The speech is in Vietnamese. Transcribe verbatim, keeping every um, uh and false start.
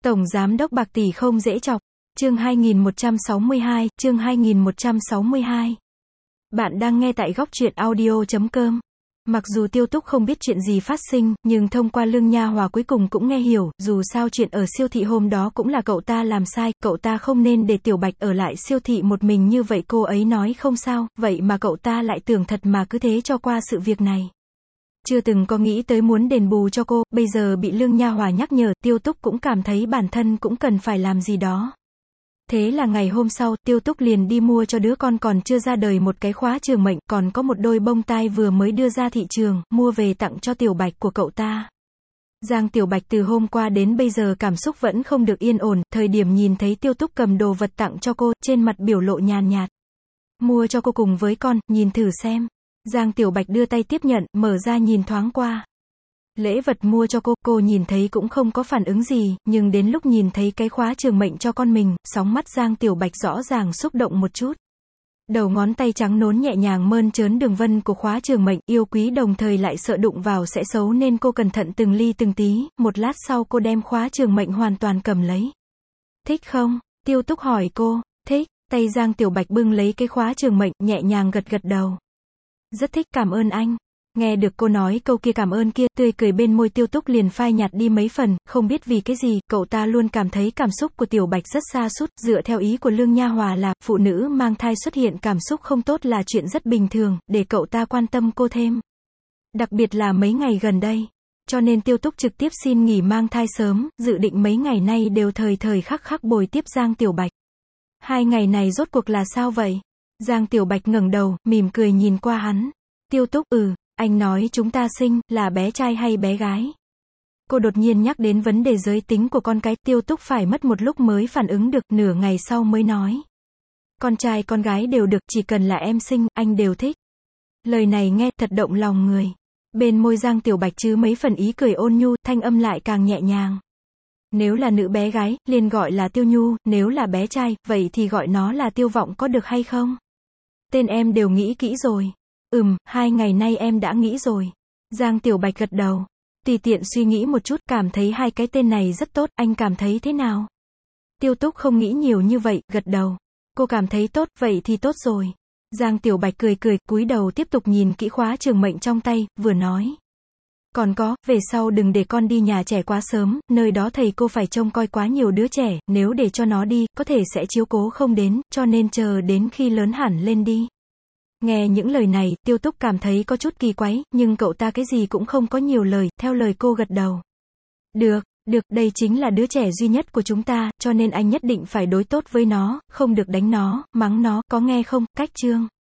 Tổng Giám đốc bạc tỷ không dễ chọc. Chương hai nghìn một trăm sáu mươi hai, chương hai nghìn một trăm sáu mươi hai. Bạn đang nghe tại góc truyện audio chấm com. Mặc dù Tiêu Túc không biết chuyện gì phát sinh, nhưng thông qua Lương Nha Hòa cuối cùng cũng nghe hiểu, dù sao chuyện ở siêu thị hôm đó cũng là cậu ta làm sai, cậu ta không nên để Tiểu Bạch ở lại siêu thị một mình như vậy, cô ấy nói không sao, vậy mà cậu ta lại tưởng thật mà cứ thế cho qua sự việc này. Chưa từng có nghĩ tới muốn đền bù cho cô, bây giờ bị Lương Nha Hòa nhắc nhở, Tiêu Túc cũng cảm thấy bản thân cũng cần phải làm gì đó. Thế là ngày hôm sau, Tiêu Túc liền đi mua cho đứa con còn chưa ra đời một cái khóa trường mệnh, còn có một đôi bông tai vừa mới đưa ra thị trường, mua về tặng cho Tiểu Bạch của cậu ta. Giang Tiểu Bạch từ hôm qua đến bây giờ cảm xúc vẫn không được yên ổn, thời điểm nhìn thấy Tiêu Túc cầm đồ vật tặng cho cô, trên mặt biểu lộ nhàn nhạt. Mua cho cô cùng với con, nhìn thử xem. Giang Tiểu Bạch đưa tay tiếp nhận, mở ra nhìn thoáng qua. Lễ vật mua cho cô, cô nhìn thấy cũng không có phản ứng gì, nhưng đến lúc nhìn thấy cái khóa trường mệnh cho con mình, sóng mắt Giang Tiểu Bạch rõ ràng xúc động một chút. Đầu ngón tay trắng nón nhẹ nhàng mơn trớn đường vân của khóa trường mệnh, yêu quý đồng thời lại sợ đụng vào sẽ xấu nên cô cẩn thận từng ly từng tí, một lát sau cô đem khóa trường mệnh hoàn toàn cầm lấy. Thích không? Tiêu Túc hỏi cô. Thích. Tay Giang Tiểu Bạch bưng lấy cái khóa trường mệnh, nhẹ nhàng gật gật đầu. Rất thích, cảm ơn anh. Nghe được cô nói câu kia cảm ơn kia, tươi cười bên môi Tiêu Túc liền phai nhạt đi mấy phần, không biết vì cái gì, cậu ta luôn cảm thấy cảm xúc của Tiểu Bạch rất sa sút, dựa theo ý của Lương Nha Hòa là, phụ nữ mang thai xuất hiện cảm xúc không tốt là chuyện rất bình thường, để cậu ta quan tâm cô thêm. Đặc biệt là mấy ngày gần đây. Cho nên Tiêu Túc trực tiếp xin nghỉ mang thai sớm, dự định mấy ngày nay đều thời thời khắc khắc bồi tiếp Giang Tiểu Bạch. Hai ngày này rốt cuộc là sao vậy? Giang Tiểu Bạch ngẩng đầu, mỉm cười nhìn qua hắn. Tiêu Túc, ừ. Anh nói chúng ta sinh, là bé trai hay bé gái? Cô đột nhiên nhắc đến vấn đề giới tính của con cái, Tiêu Túc phải mất một lúc mới phản ứng được, nửa ngày sau mới nói. Con trai con gái đều được, chỉ cần là em sinh, anh đều thích. Lời này nghe thật động lòng người. Bên môi Giang Tiểu Bạch chứ mấy phần ý cười ôn nhu, thanh âm lại càng nhẹ nhàng. Nếu là nữ bé gái, liền gọi là Tiêu Nhu, nếu là bé trai, vậy thì gọi nó là Tiêu Vọng có được hay không? Tên em đều nghĩ kỹ rồi. Ừm, hai ngày nay em đã nghĩ rồi. Giang Tiểu Bạch gật đầu. Tùy tiện suy nghĩ một chút, cảm thấy hai cái tên này rất tốt, anh cảm thấy thế nào? Tiêu Túc không nghĩ nhiều như vậy, gật đầu. Cô cảm thấy tốt, vậy thì tốt rồi. Giang Tiểu Bạch cười cười, cúi đầu tiếp tục nhìn kỹ khóa trường mệnh trong tay, vừa nói. Còn có, về sau đừng để con đi nhà trẻ quá sớm, nơi đó thầy cô phải trông coi quá nhiều đứa trẻ, nếu để cho nó đi, có thể sẽ chiếu cố không đến, cho nên chờ đến khi lớn hẳn lên đi. Nghe những lời này, Tiêu Túc cảm thấy có chút kỳ quái, nhưng cậu ta cái gì cũng không có nhiều lời, theo lời cô gật đầu. Được, được, đây chính là đứa trẻ duy nhất của chúng ta, cho nên anh nhất định phải đối tốt với nó, không được đánh nó, mắng nó, có nghe không, cách chương.